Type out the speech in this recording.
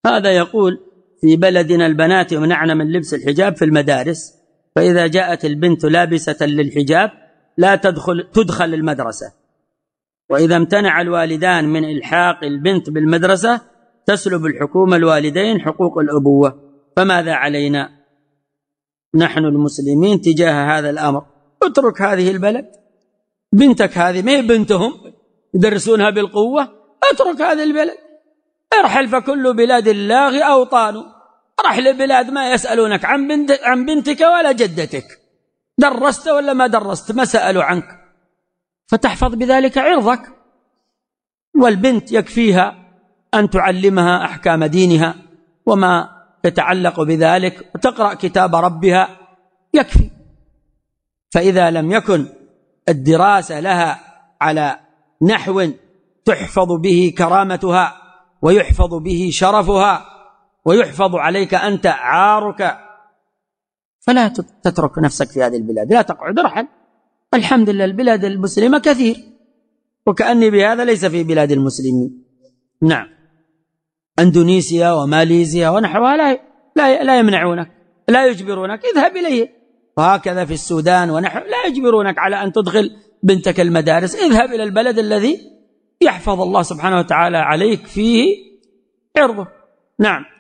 هذا يقول في بلدنا البنات يمنعن من لبس الحجاب في المدارس، فإذا جاءت البنت لابسة للحجاب لا تدخل المدرسة، وإذا امتنع الوالدان من إلحاق البنت بالمدرسة تسلب الحكومة الوالدين حقوق الأبوة، فماذا علينا نحن المسلمين تجاه هذا الأمر؟ اترك هذه البلد، بنتك هذه ما هي بنتهم يدرسونها بالقوة، اترك هذه البلد، ارحل، فكل بلاد الله أوطان، رح لبلاد ما يسألونك عن بنتك ولا جدتك، درست ولا ما درست ما سألوا عنك، فتحفظ بذلك عرضك. والبنت يكفيها أن تعلمها أحكام دينها وما يتعلق بذلك وتقرأ كتاب ربها يكفي. فإذا لم يكن الدراسة لها على نحو تحفظ به كرامتها ويحفظ به شرفها ويحفظ عليك أنت عارك، فلا تترك نفسك في هذه البلاد، لا تقعد، ارحل. الحمد لله البلاد المسلمة كثير، وكأني بهذا ليس في بلاد المسلمين. نعم، أندونيسيا وماليزيا ونحوها لا يمنعونك، لا يجبرونك، اذهب إليه. وهكذا في السودان ونحو لا يجبرونك على أن تدخل بنتك المدارس، اذهب إلى البلد الذي يحفظ الله سبحانه وتعالى عليك فيه عرضه. نعم.